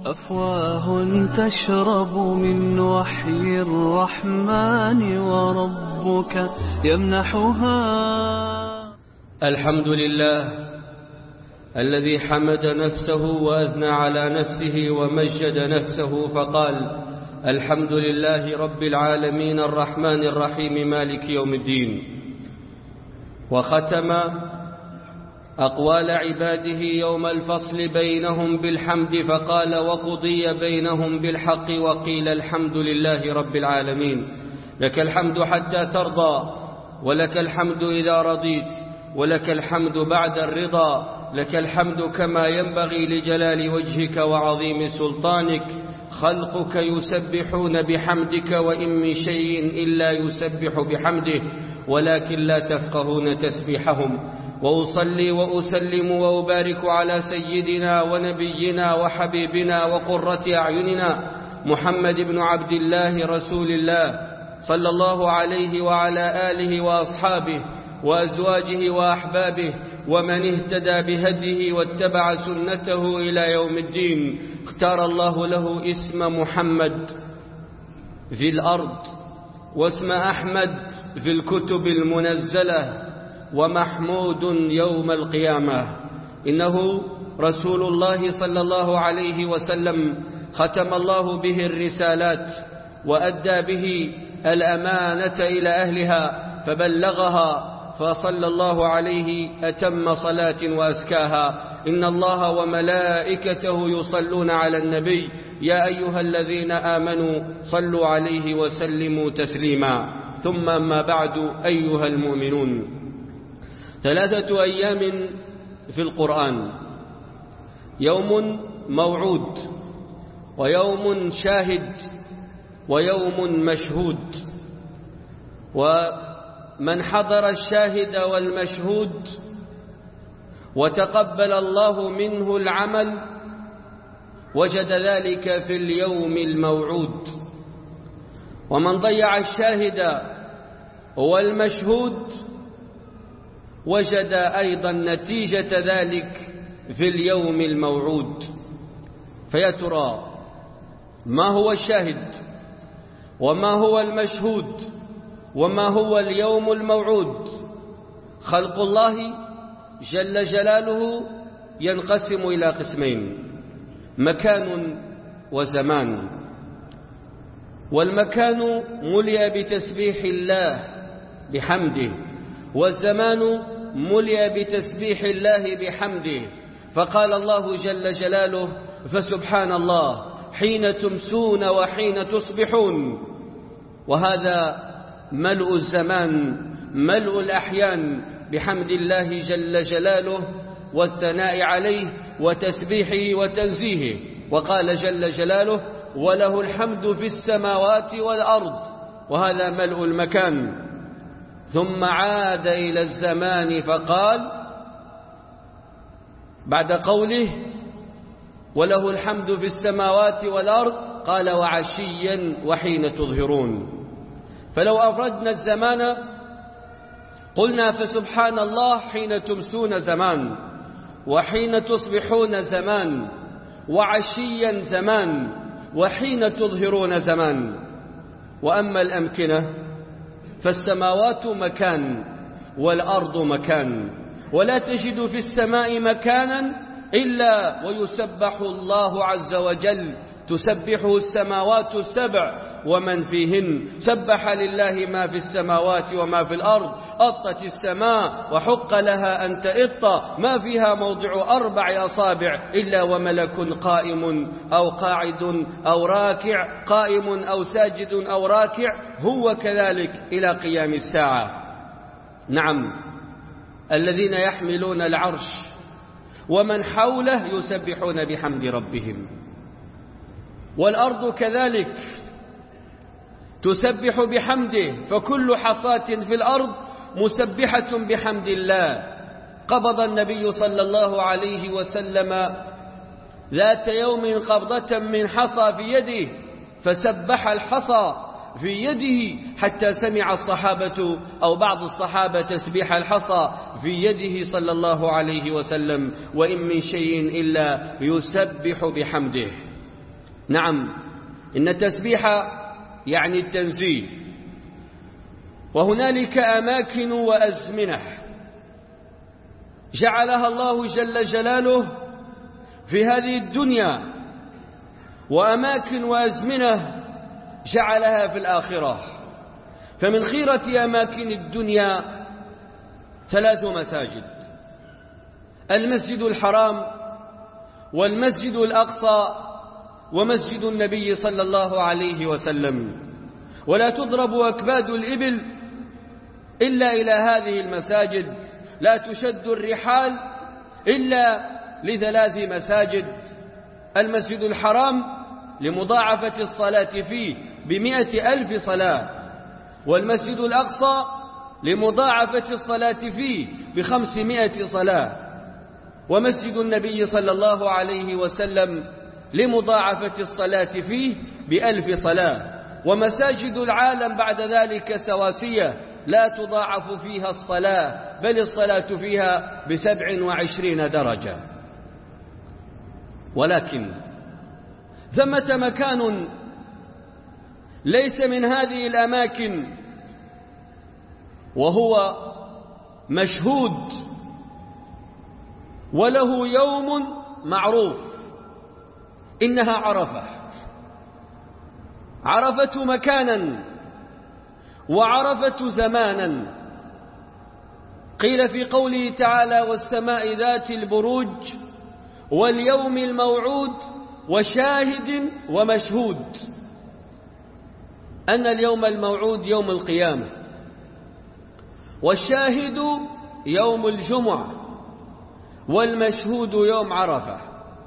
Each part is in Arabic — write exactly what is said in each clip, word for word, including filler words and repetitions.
أفواه تشرب من وحي الرحمن وربك يمنحها. الحمد لله الذي حمد نفسه وأثنى على نفسه ومجد نفسه فقال: الحمد لله رب العالمين الرحمن الرحيم مالك يوم الدين. وختم أقوال عباده يوم الفصل بينهم بالحمد فقال: وقضي بينهم بالحق وقيل الحمد لله رب العالمين. لك الحمد حتى ترضى، ولك الحمد إذا رضيت، ولك الحمد بعد الرضا. لك الحمد كما ينبغي لجلال وجهك وعظيم سلطانك. خلقك يسبحون بحمدك وإن من شيء إلا يسبح بحمده ولكن لا تفقهون تسبيحهم. وأصلي وأسلم وأبارك على سيدنا ونبينا وحبيبنا وقرة أعيننا محمد بن عبد الله رسول الله صلى الله عليه وعلى آله وأصحابه وأزواجه وأحبابه ومن اهتدى بهديه واتبع سنته إلى يوم الدين. اختار الله له اسم محمد في الأرض واسم أحمد في الكتب المنزلة ومحمود يوم القيامة. إنه رسول الله صلى الله عليه وسلم ختم الله به الرسالات وأدى به الأمانة إلى أهلها فبلغها، فصلى الله عليه أتم صلاة وأزكاها. إن الله وملائكته يصلون على النبي يا أيها الذين آمنوا صلوا عليه وسلموا تسليما. ثم أما بعد أيها المؤمنون، ثلاثة أيام في القرآن: يوم موعود، ويوم شاهد، ويوم مشهود. ومن حضر الشاهد والمشهود وتقبل الله منه العمل وجد ذلك في اليوم الموعود، ومن ضيع الشاهد والمشهود وجد أيضا نتيجة ذلك في اليوم الموعود. فيا ترى ما هو الشاهد وما هو المشهود وما هو اليوم الموعود؟ خلق الله جل جلاله ينقسم إلى قسمين: مكان وزمان. والمكان ملئ بتسبيح الله بحمده، والزمان ملئ بتسبيح الله بحمده. فقال الله جل جلاله: فسبحان الله حين تمسون وحين تصبحون. وهذا ملء الزمان، ملء الأحيان بحمد الله جل جلاله والثناء عليه وتسبيحه وتنزيهه. وقال جل جلاله: وله الحمد في السماوات والأرض. وهذا ملء المكان. ثم عاد إلى الزمان فقال بعد قوله: وله الحمد في السماوات والأرض، قال: وعشيا وحين تظهرون. فلو أفردنا الزمان قلنا: فسبحان الله حين تمسون زمان، وحين تصبحون زمان، وعشيا زمان، وحين تظهرون زمان. وأما الأمكنة فالسماوات مكان والأرض مكان، ولا تجد في السماء مكانا إلا ويسبح الله عز وجل، تسبحه السماوات السبع ومن فيهن. سبح لله ما في السماوات وما في الأرض. أطت السماء وحق لها أن تئط، ما فيها موضع أربع أصابع إلا وملك قائم أو قاعد أو راكع، قائم أو ساجد أو راكع، هو كذلك إلى قيام الساعة. نعم، الذين يحملون العرش ومن حوله يسبحون بحمد ربهم. والأرض كذلك تسبح بحمده، فكل حصاة في الأرض مسبحة بحمد الله. قبض النبي صلى الله عليه وسلم ذات يوم قبضة من حصى في يده، فسبح الحصى في يده حتى سمع الصحابة أو بعض الصحابة تسبيح الحصى في يده صلى الله عليه وسلم: وإن من شيء إلا يسبح بحمده. نعم، إن التسبيح يعني التنزيه، وهنالك أماكن وأزمنة جعلها الله جل جلاله في هذه الدنيا، وأماكن وأزمنة جعلها في الآخرة. فمن خيرة أماكن الدنيا ثلاث مساجد: المسجد الحرام، والمسجد الأقصى، ومسجد النبي صلى الله عليه وسلم. ولا تضرب أكباد الإبل إلا إلى هذه المساجد، لا تشد الرحال إلا لثلاث مساجد: المسجد الحرام لمضاعفة الصلاة فيه بمئة ألف صلاة، والمسجد الأقصى لمضاعفة الصلاة فيه بخمسمائة صلاة، ومسجد النبي صلى الله عليه وسلم لمضاعفة الصلاة فيه بألف صلاة. ومساجد العالم بعد ذلك سواسية لا تضاعف فيها الصلاة، بل الصلاة فيها بسبع وعشرين درجة. ولكن ثمة مكان ليس من هذه الأماكن وهو مشهود وله يوم معروف، إنها عرفة. عرفة مكانا وعرفة زمانا. قيل في قوله تعالى: والسماء ذات البروج واليوم الموعود وشاهد ومشهود، أن اليوم الموعود يوم القيامة، والشاهد يوم الجمعة، والمشهود يوم عرفة.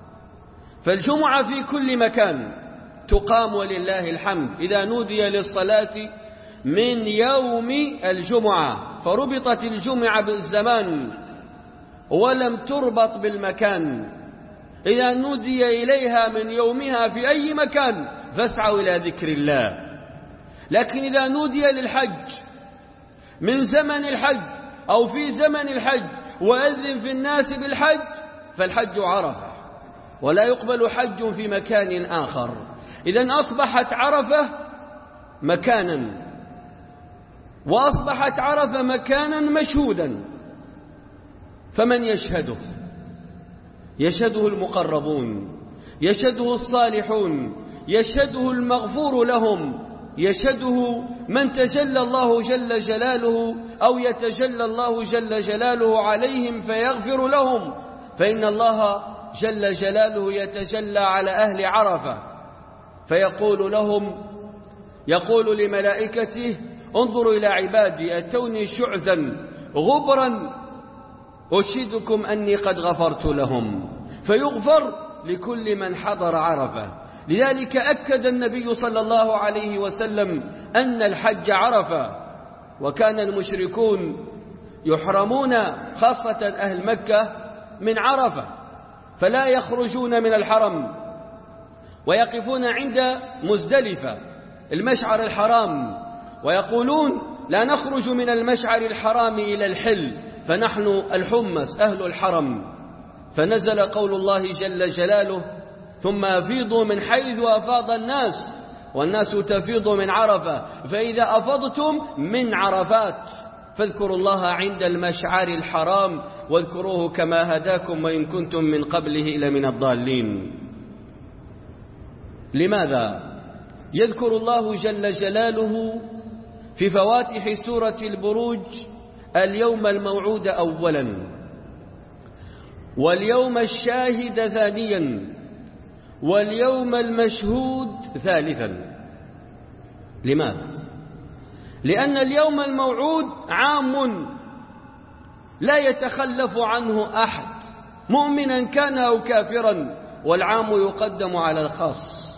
فالجمعة في كل مكان تقام ولله الحمد إذا نودي للصلاة من يوم الجمعة، فربطت الجمعة بالزمان ولم تربط بالمكان. إذا نودي إليها من يومها في أي مكان فاسعوا إلى ذكر الله. لكن إذا نودي للحج من زمن الحج أو في زمن الحج وأذن في الناس بالحج فالحج عرفة، ولا يقبل حج في مكان آخر. إذن أصبحت عرفة مكانا، وأصبحت عرفة مكانا مشهودا. فمن يشهده؟ يشهده المقربون، يشهده الصالحون، يشهده المغفور لهم، يشهده من تجلى الله جل جلاله أو يتجلى الله جل جلاله عليهم فيغفر لهم، فإن الله جل جلاله يتجلى على أهل عرفة فيقول لهم، يقول لملائكته: انظروا إلى عبادي أتوني شعثا غبرا أشهدكم أني قد غفرت لهم، فيغفر لكل من حضر عرفة. لذلك أكد النبي صلى الله عليه وسلم أن الحج عرفة. وكان المشركون يحرمون خاصة أهل مكة من عرفة، فلا يخرجون من الحرم ويقفون عند مزدلفة المشعر الحرام، ويقولون: لا نخرج من المشعر الحرام إلى الحل، فنحن الحمص أهل الحرم. فنزل قول الله جل جلاله: ثم أفيضوا من حيث أفاض الناس والناس تفيض من عرفة، فإذا أفضتم من عرفات فاذكروا الله عند المشعر الحرام واذكروه كما هداكم وإن كنتم من قبله لمن الضالين. لماذا يذكر الله جل جلاله في فواتح سورة البروج اليوم الموعود أولا، واليوم الشاهد ثانيا، واليوم المشهود ثالثا؟ لماذا؟ لأن اليوم الموعود عام لا يتخلف عنه أحد، مؤمنا كان أو كافرا، والعام يقدم على الخاص.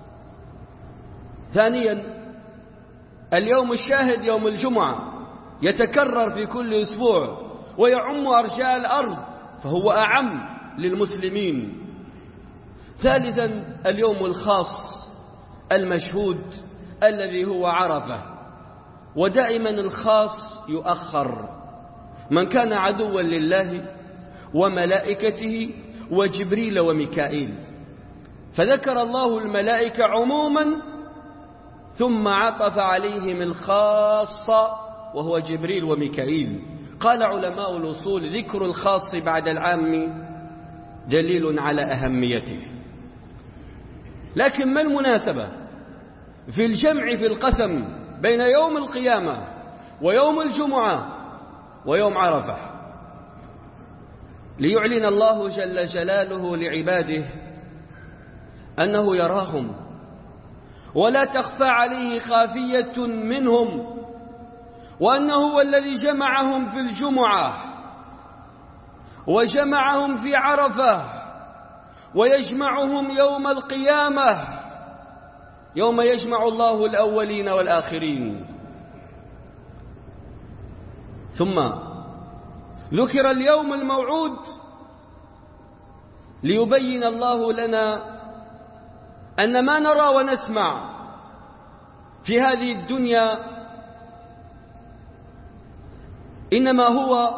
ثانيا، اليوم الشاهد يوم الجمعة يتكرر في كل أسبوع ويعم أرجاء الأرض، فهو أعم للمسلمين. ثالثا، اليوم الخاص المشهود الذي هو عرفة. ودائما الخاص يؤخر. من كان عدوا لله وملائكته وجبريل وميكائيل، فذكر الله الملائكة عموما ثم عطف عليهم الخاصة وهو جبريل وميكائيل. قال علماء الأصول: ذكر الخاص بعد العام دليل على أهميته. لكن ما المناسبة في الجمع في القسم بين يوم القيامة ويوم الجمعة ويوم عرفة؟ ليعلن الله جل جلاله لعباده أنه يراهم ولا تخفى عليه خافية منهم، وأنه هو الذي جمعهم في الجمعة وجمعهم في عرفة ويجمعهم يوم القيامة يوم يجمع الله الأولين والآخرين. ثم ذكر اليوم الموعود ليبين الله لنا أن ما نرى ونسمع في هذه الدنيا إنما هو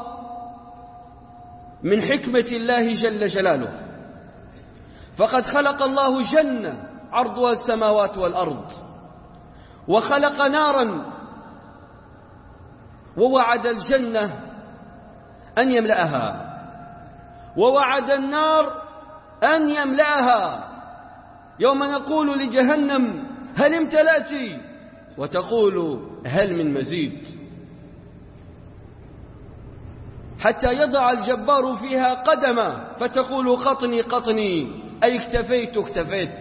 من حكمة الله جل جلاله. فقد خلق الله جنة عرضها السماوات والأرض، وخلق نارا ووعد الجنة أن يملأها، ووعد النار أن يملأها. يوم نقول لجهنم: هل امتلأت؟ وتقول: هل من مزيد؟ حتى يضع الجبار فيها قدمه فتقول: قطني قطني، أي اكتفيت اكتفيت.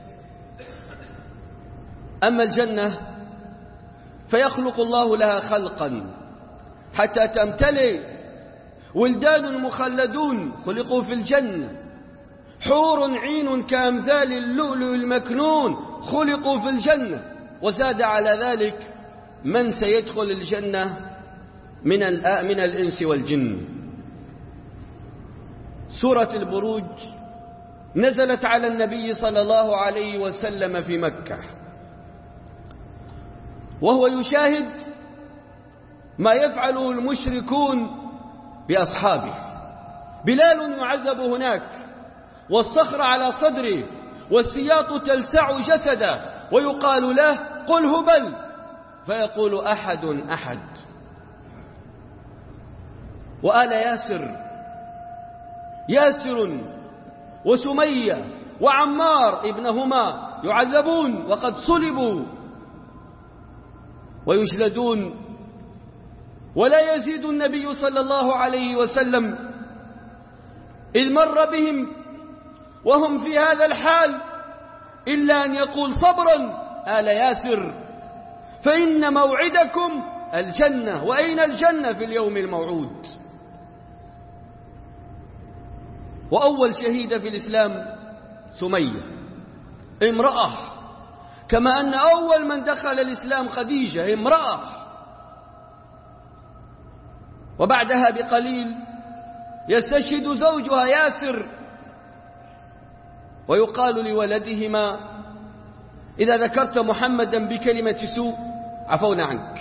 أما الجنة فيخلق الله لها خلقا حتى تمتلئ. ولدان مخلدون خلقوا في الجنة، حور عين كأمثال اللؤلؤ المكنون خلقوا في الجنة. وزاد على ذلك من سيدخل الجنة من من الإنس والجن. سورة البروج نزلت على النبي صلى الله عليه وسلم في مكة، وهو يشاهد ما يفعله المشركون بأصحابه. بلال يعذب هناك والصخر على صدره والسياط تلسع جسده، ويقال له: قل هبل، فيقول: أحد أحد. وآل ياسر ياسر وسمية وعمار ابنهما يعذبون وقد صلبوا ويجلدون، ولا يزيد النبي صلى الله عليه وسلم إذ مر بهم وهم في هذا الحال إلا أن يقول: صبرا آل ياسر، فإن موعدكم الجنة. وأين الجنة في اليوم الموعود؟ وأول شهيدة في الإسلام سمية، امرأة، كما أن أول من دخل الإسلام خديجة، امرأة. وبعدها بقليل يستشهد زوجها ياسر، ويقال لولدهما: إذا ذكرت محمدا بكلمة سوء عفونا عنك.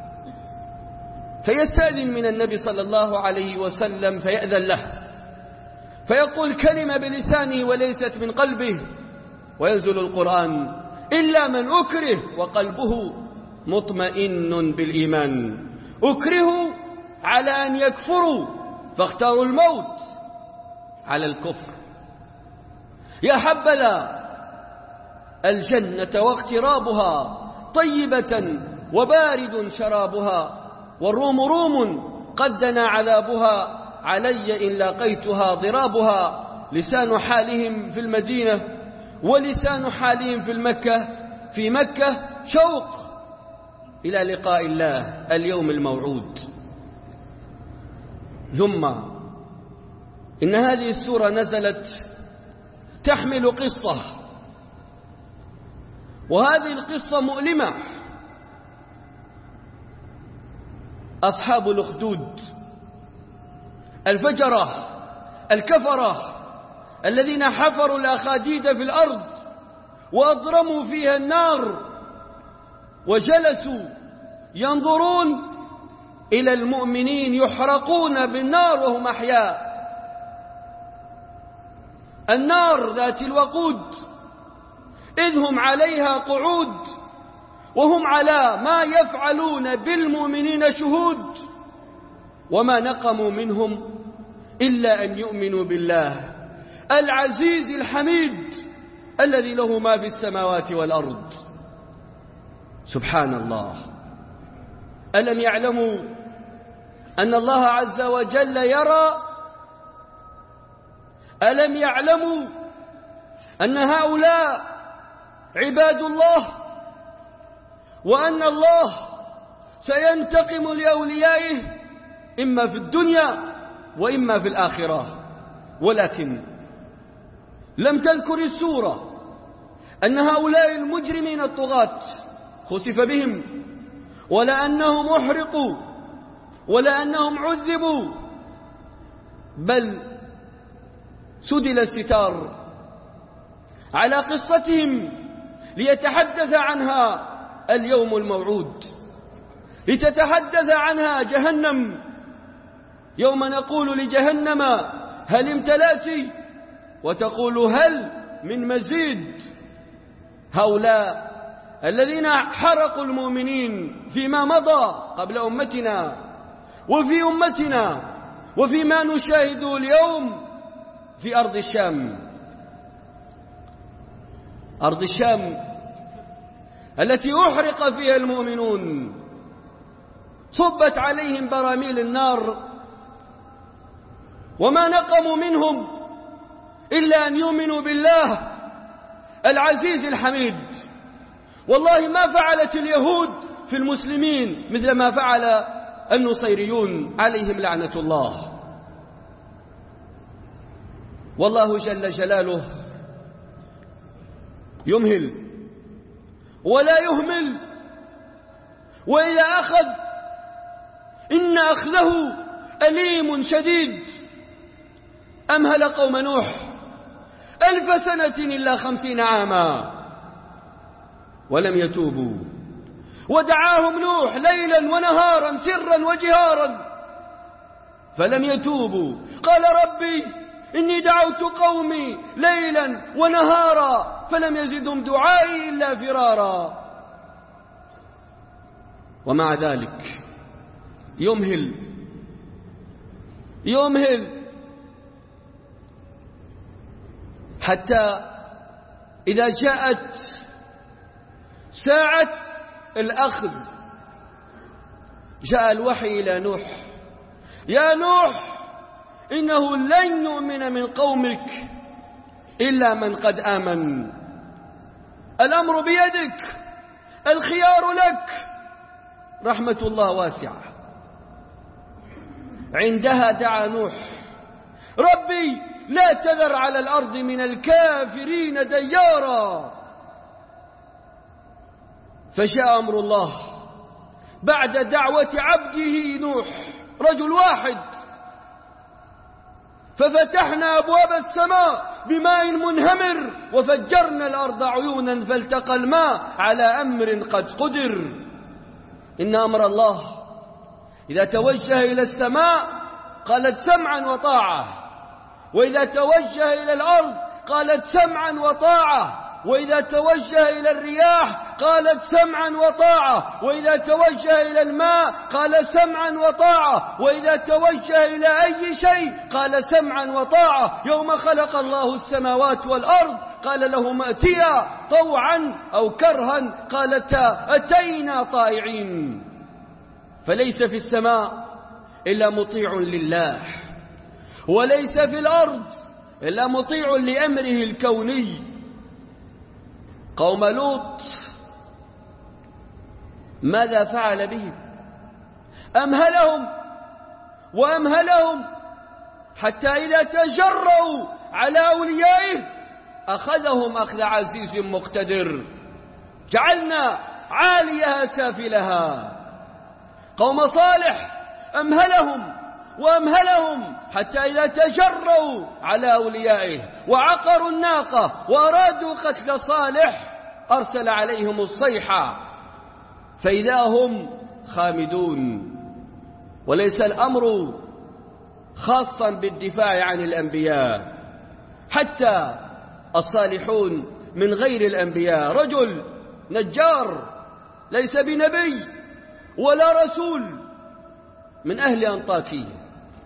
فيستأذن من النبي صلى الله عليه وسلم فيأذن له، فيقول كلمة بلسانه وليست من قلبه، وينزل القرآن: إلا من أكره وقلبه مطمئن بالإيمان. أكرهوا على أن يكفروا فاختاروا الموت على الكفر. يا حبذا الجنة واغترابها طيبة وبارد شرابها، والروم روم قد دنا عذابها، علي إن لاقيتها ضرابها. لسان حالهم في المدينة ولسان حالهم في المكة في مكة شوق إلى لقاء الله اليوم الموعود. ثم إن هذه السورة نزلت تحمل قصة، وهذه القصة مؤلمة. أصحاب الأخدود الفجرة الكفرة الذين حفروا الأخاديد في الأرض وأضرموا فيها النار، وجلسوا ينظرون إلى المؤمنين يحرقون بالنار وهم أحياء. النار ذات الوقود إذ هم عليها قعود وهم على ما يفعلون بالمؤمنين شهود وما نقموا منهم إلا أن يؤمنوا بالله العزيز الحميد الذي له ما في السماوات والأرض. سبحان الله. ألم يعلموا أن الله عز وجل يرى؟ ألم يعلموا أن هؤلاء عباد الله وأن الله سينتقم لأوليائه إما في الدنيا وإما في الآخرة؟ ولكن لم تذكر السورة أن هؤلاء المجرمين الطغاة خسف بهم، ولا أنهم أحرقوا، ولا أنهم عذبوا، بل سدل الستار على قصتهم ليتحدث عنها اليوم الموعود، لتتحدث عنها جهنم يوم نقول لجهنم هل امتلأت وتقول هل من مزيد. هؤلاء الذين حرقوا المؤمنين فيما مضى قبل أمتنا وفي أمتنا وفيما نشاهده اليوم في أرض الشام، أرض الشام التي أحرق فيها المؤمنون، صبت عليهم براميل النار وما نقموا منهم إلا أن يؤمنوا بالله العزيز الحميد. والله ما فعلت اليهود في المسلمين مثل ما فعل النصيريون عليهم لعنة الله. والله جل جلاله يمهل ولا يهمل، وإذا أخذ إن أخذه أليم شديد. أمهل قوم نوح ألف سنة إلا خمسين عاما ولم يتوبوا، ودعاهم نوح ليلا ونهارا سرا وجهارا فلم يتوبوا. قال ربي إني دعوت قومي ليلا ونهارا فلم يزدهم دعائي إلا فرارا. ومع ذلك يمهل يمهل حتى إذا جاءت ساعة الأخذ جاء الوحي إلى نوح: يا نوح إنه لن يؤمن من قومك إلا من قد آمن، الأمر بيدك، الخيار لك، رحمة الله واسعة. عندها دعا نوح: ربي لا تذر على الأرض من الكافرين ديارا. فجاء أمر الله بعد دعوة عبده نوح رجل واحد، ففتحنا أبواب السماء بماء منهمر وفجرنا الأرض عيونا فالتقى الماء على أمر قد قدر. إن أمر الله إذا توجه إلى السماء قالت سمعا وطاعة، وإذا توجه إلى الأرض قالت سمعا وطاعة، وإذا توجه إلى الرياح قالت سمعا وطاعة، وإذا توجه إلى الماء قال سمعا وطاعة، وإذا توجه إلى أي شيء قال سمعا وطاعة. يوم خلق الله السماوات والأرض قال لهما ائتيا طوعا أو كرها قالتا أتينا طائعين. فليس في السماء إلا مطيع لله، وليس في الأرض إلا مطيع لأمره الكوني. قوم لوط ماذا فعل بهم؟ أمهلهم وأمهلهم حتى إذا تجرؤوا على أوليائه أخذهم أخذ عزيز مقتدر، جعلنا عاليها سافلها. قوم صالح أمهلهم وأمهلهم حتى إذا تجرؤوا على أوليائه وعقروا الناقة وأرادوا قتل صالح أرسل عليهم الصيحة فإذا هم خامدون. وليس الأمر خاصا بالدفاع عن الأنبياء، حتى الصالحون من غير الأنبياء، رجل نجار ليس بنبي ولا رسول، من أهل أنطاكية.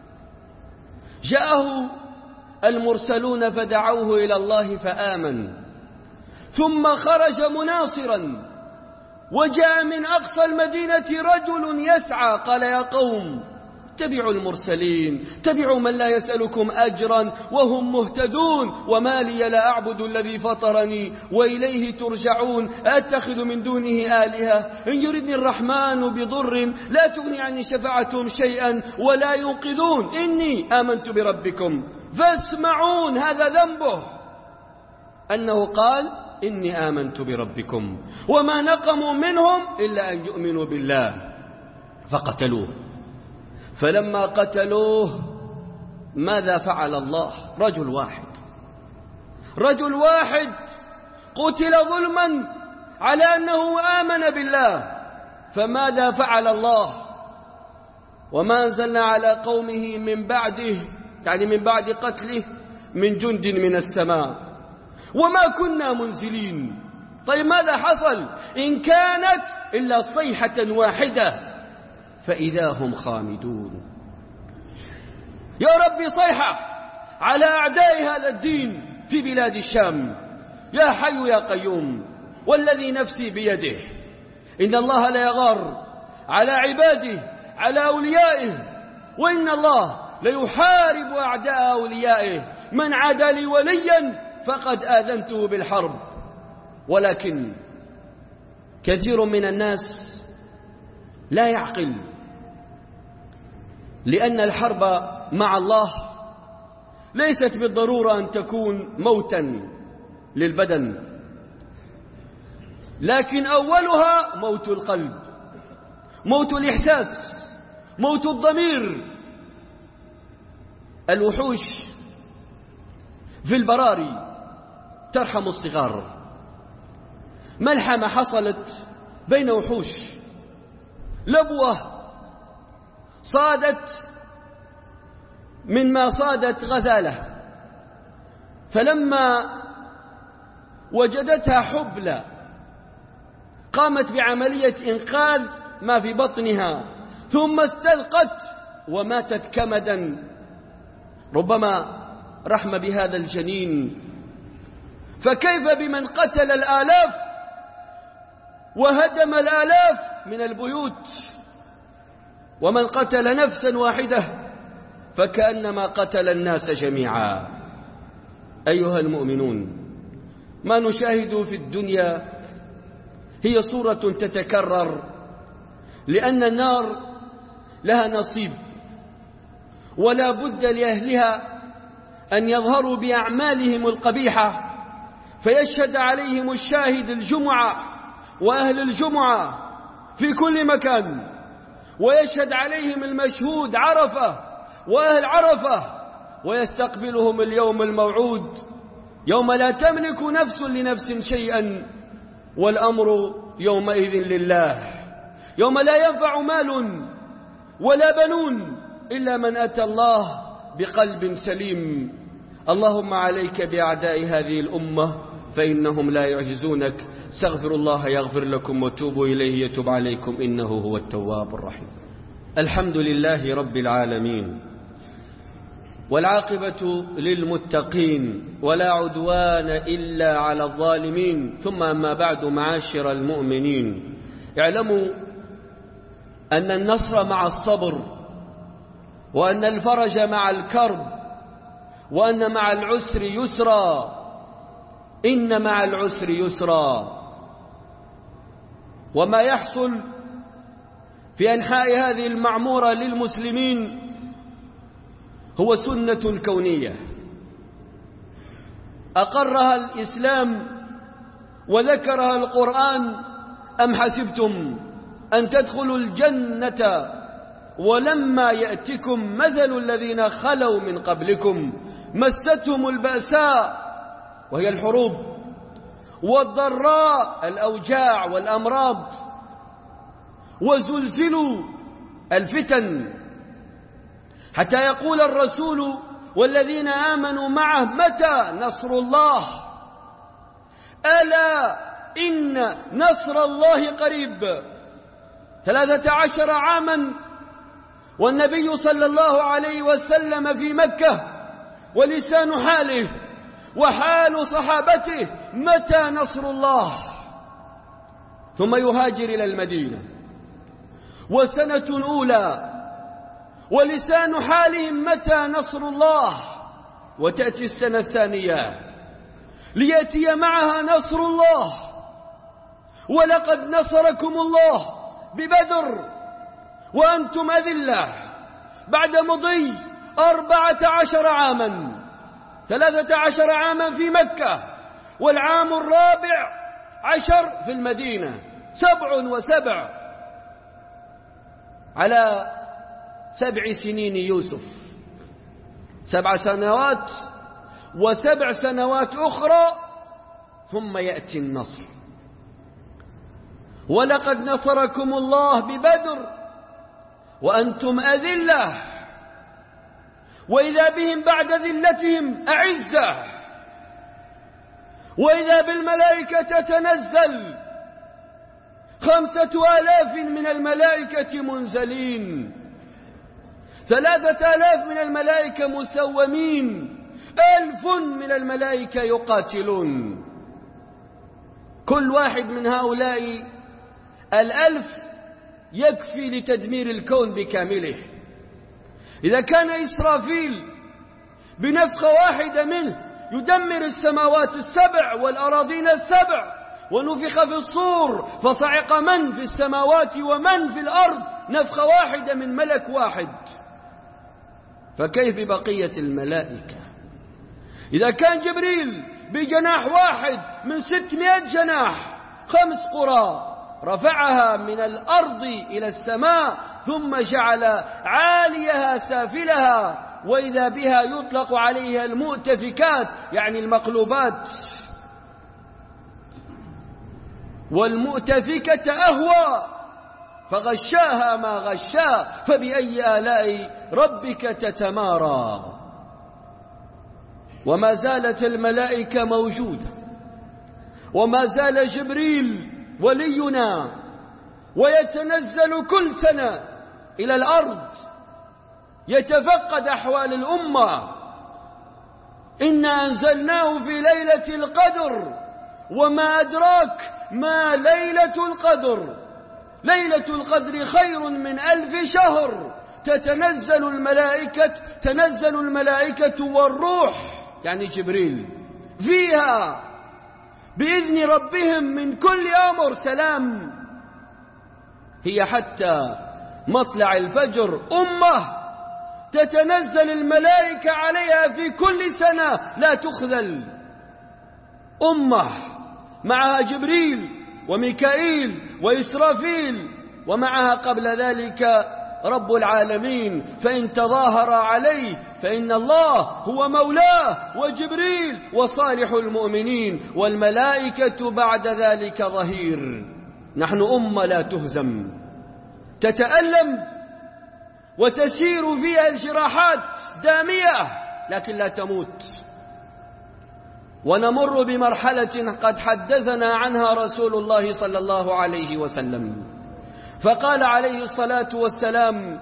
جاءه المرسلون فدعوه إلى الله فآمن، ثم خرج مناصرا، وجاء من أقصى المدينة رجل يسعى، قال يا قوم اتبعوا المرسلين، اتبعوا من لا يسألكم أجرا وهم مهتدون، وما لي لا أعبد الذي فطرني وإليه ترجعون، أتخذ من دونه آلهة إن يردني الرحمن بضر لا تغني عني شفاعتهم شيئا ولا ينقذون، إني آمنت بربكم فاسمعون. هذا ذنبه أنه قال إني آمنت بربكم، وما نقموا منهم إلا أن يؤمنوا بالله، فقتلوه. فلما قتلوه ماذا فعل الله؟ رجل واحد رجل واحد قتل ظلما على أنه آمن بالله، فماذا فعل الله؟ وما أنزلنا على قومه من بعده، يعني من بعد قتله، من جند من السماء وما كنا منزلين. طيب ماذا حصل؟ إن كانت إلا صيحة واحدة فإذا هم خامدون. يا ربي صيحة على أعداء هذا الدين في بلاد الشام، يا حي يا قيوم والذي نفسي بيده، إن الله لا يغار على عباده على أوليائه، وإن الله ليحارب أعداء أوليائه، من عادى لي وليا فقد آذنته بالحرب. ولكن كثير من الناس لا يعقل، لأن الحرب مع الله ليست بالضرورة أن تكون موتا للبدن، لكن أولها موت القلب، موت الإحساس، موت الضمير. الوحوش في البراري ترحم الصغار. ملحمة حصلت بين وحوش، لبوة صادت مما صادت غزالة، فلما وجدتها حبلى قامت بعملية إنقاذ ما في بطنها، ثم استلقت وماتت كمدا. ربما رحم بهذا الجنين، فكيف بمن قتل الآلاف وهدم الآلاف من البيوت؟ ومن قتل نفسا واحدة فكأنما قتل الناس جميعا. أيها المؤمنون، ما نشاهد في الدنيا هي صورة تتكرر، لأن النار لها نصيب، ولا بد لأهلها أن يظهروا بأعمالهم القبيحة، فيشهد عليهم الشاهد الجمعة وأهل الجمعة في كل مكان، ويشهد عليهم المشهود عرفة وأهل عرفة، ويستقبلهم اليوم الموعود، يوم لا تملك نفس لنفس شيئا والأمر يومئذ لله، يوم لا ينفع مال ولا بنون إلا من أتى الله بقلب سليم. اللهم عليك بأعداء هذه الأمة فإنهم لا يعجزونك. استغفر الله يغفر لكم وتوبوا إليه يتوب عليكم إنه هو التواب الرحيم. الحمد لله رب العالمين، والعاقبة للمتقين، ولا عدوان إلا على الظالمين. ثم أما بعد، معاشر المؤمنين، اعلموا أن النصر مع الصبر، وأن الفرج مع الكرب، وأن مع العسر يسرا، إن مع العسر يسرا. وما يحصل في أنحاء هذه المعمورة للمسلمين هو سنة كونية أقرها الإسلام وذكرها القرآن. أم حسبتم أن تدخلوا الجنة ولما يأتكم مثل الذين خلوا من قبلكم مستهم البأساء وهي الحروب والضراء الأوجاع والأمراض، وزلزلوا الفتن، حتى يقول الرسول والذين آمنوا معه متى نصر الله. ألا إن نصر الله قريب. ثلاثة عشر عاما والنبي صلى الله عليه وسلم في مكة، ولسان حاله وحال صحابته متى نصر الله، ثم يهاجر إلى المدينة وسنة أولى ولسان حالهم متى نصر الله، وتأتي السنة الثانية ليأتي معها نصر الله. ولقد نصركم الله ببدر وأنتم أذلة بعد مضي أربعة عشر عاما، ثلاثة عشر عاما في مكة والعام الرابع عشر في المدينة، سبع وسبع على سبع سنين يوسف، سبع سنوات وسبع سنوات أخرى ثم يأتي النصر. ولقد نصركم الله ببدر وأنتم أذلة، وإذا بهم بعد ذلتهم أعزة، وإذا بالملائكة تتنزل، خمسة آلاف من الملائكة منزلين، ثلاثة آلاف من الملائكة مسومين، ألف من الملائكة يقاتلون. كل واحد من هؤلاء الألف يكفي لتدمير الكون بكامله. إذا كان إسرافيل بنفخة واحدة منه يدمر السماوات السبع والأراضين السبع، ونفخ في الصور فصعق من في السماوات ومن في الأرض، نفخة واحدة من ملك واحد، فكيف بقية الملائكة؟ إذا كان جبريل بجناح واحد من ستمائة جناح، خمس قرى رفعها من الأرض إلى السماء ثم جعل عاليها سافلها، وإذا بها يطلق عليها المؤتفكات يعني المقلوبات، والمؤتفكة أهوى فغشاها ما غشا، فبأي آلاء ربك تتمارى. وما زالت الملائكة موجودة، وما زال جبريل ولينا ويتنزل كل سنة إلى الأرض يتفقد أحوال الأمة. إنا أنزلناه في ليلة القدر، وما أدراك ما ليلة القدر، ليلة القدر خير من ألف شهر. تتنزل الملائكة تنزل الملائكة والروح يعني جبريل فيها بإذن ربهم من كل أمر سلام. هي حتى مطلع الفجر أمة تتنزل الملائكة عليها في كل سنة لا تخذل، أمة معها جبريل وميكائيل وإسرافيل، ومعها قبل ذلك رب العالمين، فإن تظاهر عليه فإن الله هو مولاه وجبريل وصالح المؤمنين، والملائكة بعد ذلك ظهير. نحن أمة لا تهزم، تتألم وتسير فيها الجراحات دامية لكن لا تموت. ونمر بمرحلة قد حدثنا عنها رسول الله صلى الله عليه وسلم، فقال عليه الصلاة والسلام: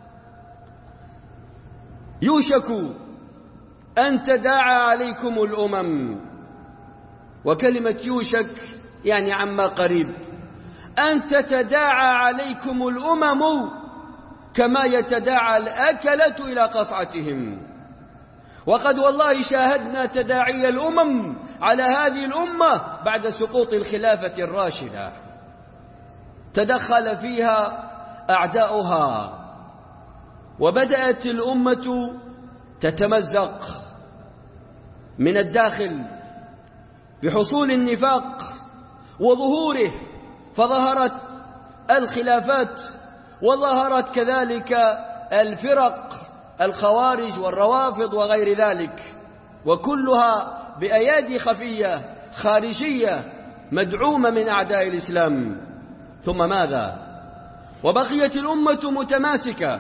يوشك أن تداعى عليكم الأمم. وكلمة يوشك يعني عما قريب، أن تتداعى عليكم الأمم كما يتداعى الأكلة إلى قصعتهم. وقد والله شاهدنا تداعي الأمم على هذه الأمة بعد سقوط الخلافة الراشدة، تدخل فيها أعداؤها، وبدأت الأمة تتمزق من الداخل بحصول النفاق وظهوره، فظهرت الخلافات وظهرت كذلك الفرق الخوارج والروافض وغير ذلك، وكلها بأيادي خفية خارجية مدعومة من أعداء الإسلام. ثم ماذا؟ وبقيت الأمة متماسكة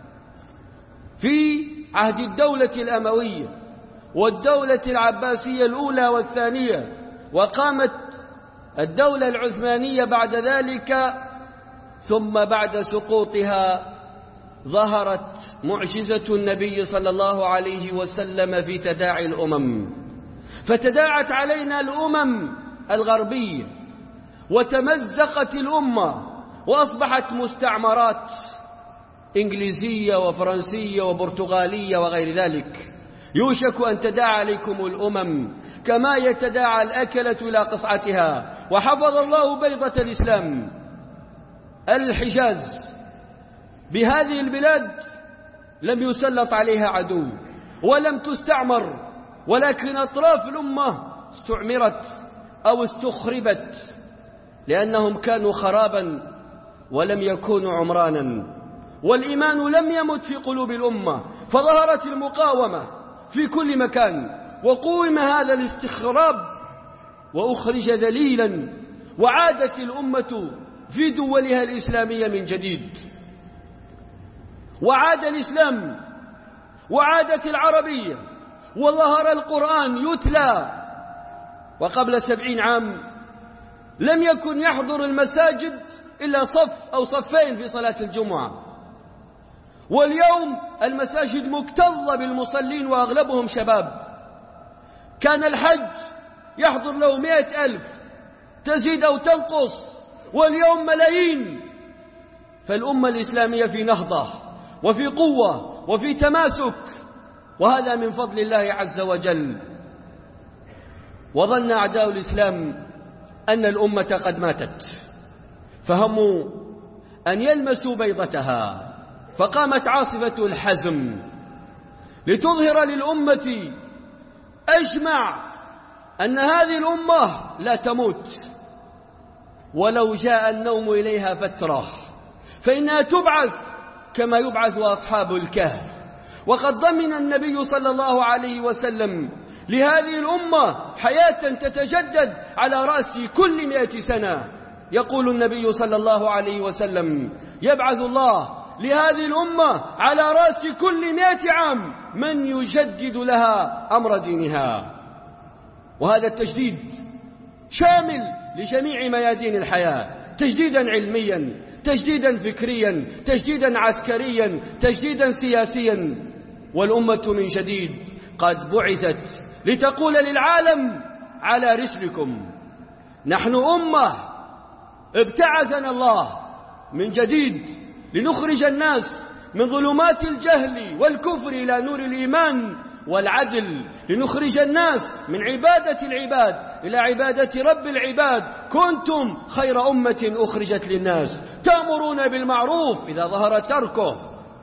في عهد الدولة الأموية والدولة العباسية الأولى والثانية، وقامت الدولة العثمانية بعد ذلك، ثم بعد سقوطها ظهرت معجزة النبي صلى الله عليه وسلم في تداعي الأمم، فتداعت علينا الأمم الغربية وتمزقت الأمة وأصبحت مستعمرات إنجليزية وفرنسية وبرتغالية وغير ذلك. يوشك أن تداعى عليكم الأمم كما يتداعى الأكلة إلى قصعتها. وحفظ الله بيضة الإسلام الحجاز. بهذه البلاد لم يسلط عليها عدو ولم تستعمر، ولكن أطراف الأمة استعمرت أو استخربت لأنهم كانوا خرابا ولم يكونوا عمرانا. والإيمان لم يمت في قلوب الأمة، فظهرت المقاومة في كل مكان، وقوم هذا الاستخراب وأخرج ذليلا، وعادت الأمة في دولها الإسلامية من جديد، وعاد الإسلام وعادت العربية، وظهر القرآن يتلى. وقبل سبعين عام لم يكن يحضر المساجد إلا صف أو صفين في صلاة الجمعة، واليوم المساجد مكتظة بالمصلين وأغلبهم شباب. كان الحج يحضر له مئة ألف، تزيد أو تنقص، واليوم ملايين. فالأمة الإسلامية في نهضة وفي قوة وفي تماسك، وهذا من فضل الله عز وجل. وظن أعداء الإسلام أن الأمة قد ماتت، فهموا أن يلمسوا بيضتها، فقامت عاصفة الحزم لتظهر للأمة أجمع أن هذه الأمة لا تموت ولو جاء النوم إليها فترة، فإنها تبعث كما يبعث أصحاب الكهف. وقد ضمن النبي صلى الله عليه وسلم لهذه الأمة حياة تتجدد على رأس كل مئة سنة. يقول النبي صلى الله عليه وسلم: يبعث الله لهذه الأمة على رأس كل مئة عام من يجدد لها أمر دينها. وهذا التجديد شامل لجميع ميادين الحياة، تجديدا علميا، تجديدا فكريا، تجديدا عسكريا، تجديدا سياسيا. والأمة من جديد قد بعثت لتقول للعالم: على رسلكم. نحن أمة ابتعثنا الله من جديد لنخرج الناس من ظلمات الجهل والكفر إلى نور الإيمان والعدل، لنخرج الناس من عبادة العباد إلى عبادة رب العباد. كنتم خير أمة أخرجت للناس، تأمرون بالمعروف إذا ظهر تركه،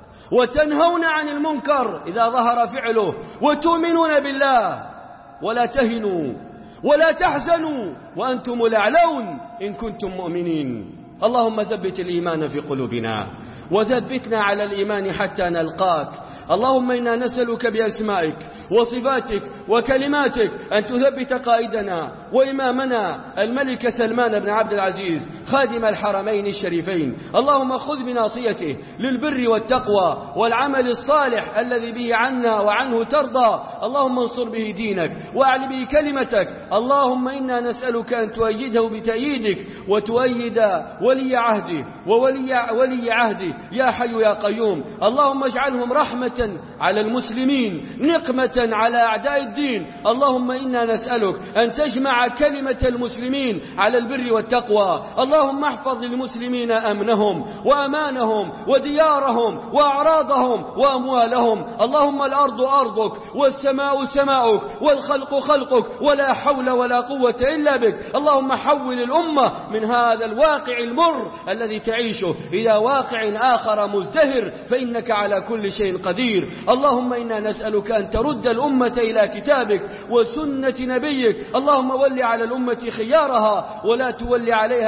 وتنهون عن المنكر إذا ظهر فعله، وتؤمنون بالله. ولا تهنوا ولا تحزنوا وأنتم الأعلون إن كنتم مؤمنين. اللهم ثبت الإيمان في قلوبنا، وثبتنا على الإيمان حتى نلقاك. اللهم إنا نسألك بأسمائك وصفاتك وكلماتك أن تثبت قائدنا وإمامنا الملك سلمان بن عبد العزيز خادم الحرمين الشريفين. اللهم خذ بناصيته للبر والتقوى والعمل الصالح الذي به عنا وعنه ترضى. اللهم انصر به دينك وأعل به كلمتك. اللهم إنا نسألك أن تؤيده بتأييدك، وتؤيد ولي عهده وولي ولي عهده يا حي يا قيوم. اللهم اجعلهم رحمة على المسلمين، نقمة على أعداء الدين. اللهم إنا نسألك أن تجمع كلمة المسلمين على البر والتقوى. اللهم احفظ للمسلمين أمنهم وأمانهم وديارهم وأعراضهم وأموالهم. اللهم الأرض أرضك والسماء سماؤك والخلق خلقك، ولا حول ولا قوة إلا بك. اللهم حول الأمة من هذا الواقع المر الذي تعيشه إلى واقع آخر مزدهر، فإنك على كل شيء قدير. اللهم إنا نسألك أن ترد الأمة إلى كتابك وسنة نبيك. اللهم ول على الأمة خيارها ولا تول عليها شرارها.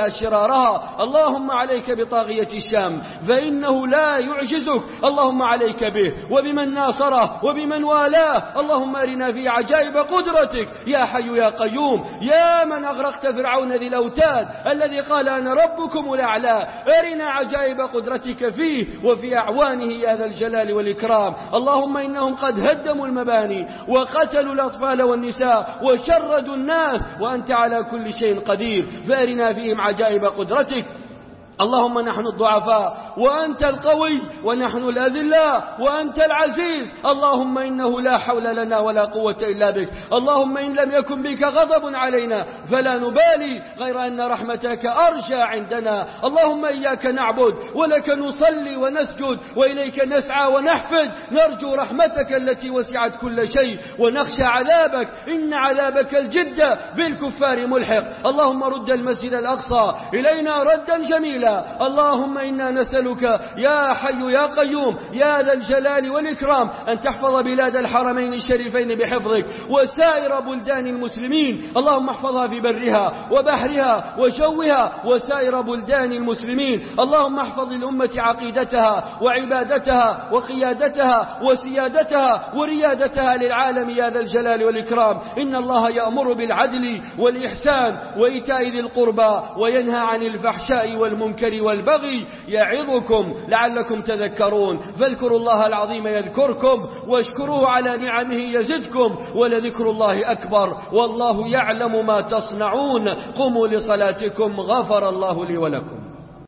أنبارها. اللهم عليك بطاغية الشام فإنه لا يعجزك، اللهم عليك به وبمن ناصره وبمن والاه. اللهم أرنا في عجائب قدرتك يا حي يا قيوم، يا من أغرقت فرعون ذي الأوتاد الذي قال أنا ربكم الأعلى. أرنا عجائب قدرتك فيه وفي أعوانه يا ذا الجلال والإكرام. اللهم إنهم قد هدموا المباني وقتلوا الأطفال والنساء وشردوا الناس وأنت على كل شيء قدير، فأرنا فيهم عجائب قدرتك. اللهم نحن الضعفاء وأنت القوي ونحن الأذلاء وأنت العزيز. اللهم إنه لا حول لنا ولا قوة إلا بك. اللهم إن لم يكن بك غضب علينا فلا نبالي غير أن رحمتك أرجى عندنا. اللهم إياك نعبد ولك نصلي ونسجد وإليك نسعى ونحفد، نرجو رحمتك التي وسعت كل شيء ونخشى عذابك إن عذابك الجد بالكفار ملحق. اللهم رد المسجد الأقصى إلينا ردا جميلا. اللهم إنا نسألك يا حي يا قيوم يا ذا الجلال والإكرام أن تحفظ بلاد الحرمين الشريفين بحفظك وسائر بلدان المسلمين. اللهم احفظها في برها وبحرها وجوها وسائر بلدان المسلمين. اللهم احفظ للأمة عقيدتها وعبادتها وقيادتها وسيادتها وريادتها للعالم يا ذا الجلال والإكرام. إن الله يأمر بالعدل والإحسان وإيتاء ذي القربى وينهى عن الفحشاء والمنكر والبغي يعظكم لعلكم تذكرون. فاذكروا الله العظيم يذكركم واشكروه على نعمه يزدكم ولذكر الله أكبر والله يعلم ما تصنعون. قوموا لصلاتكم غفر الله لي ولكم.